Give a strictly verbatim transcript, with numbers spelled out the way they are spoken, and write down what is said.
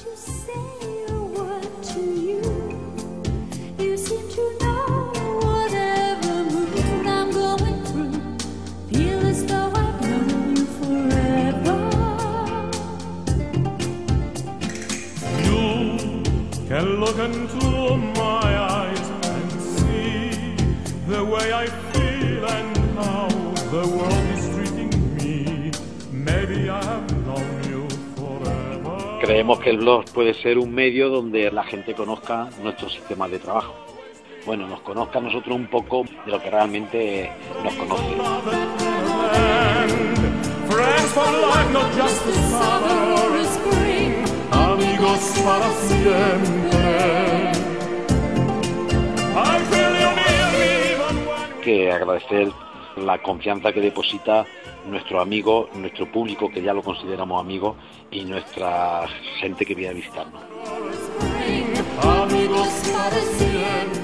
Can look into my eyes and see the way I feel and how the world is treating me. Maybe I have known you forever. Creemos que el blog puede ser un medio donde la gente conozca nuestros sistemas de trabajo. Bueno, nos conozca a nosotros un poco de lo que realmente nos conoce. Friends for life, not just the summer or the spring. Amigos para siempre. Que agradecer la confianza que deposita nuestro amigo, nuestro público, que ya lo consideramos amigos, y nuestra gente que viene a visitarnos. Amigos para siempre.